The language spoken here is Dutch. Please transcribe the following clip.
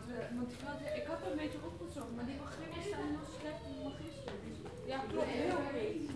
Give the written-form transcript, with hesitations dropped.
ik had een beetje opgezocht, maar die begrippen staan nog slecht in mijn magister. Dus, ja, klopt, heel goed.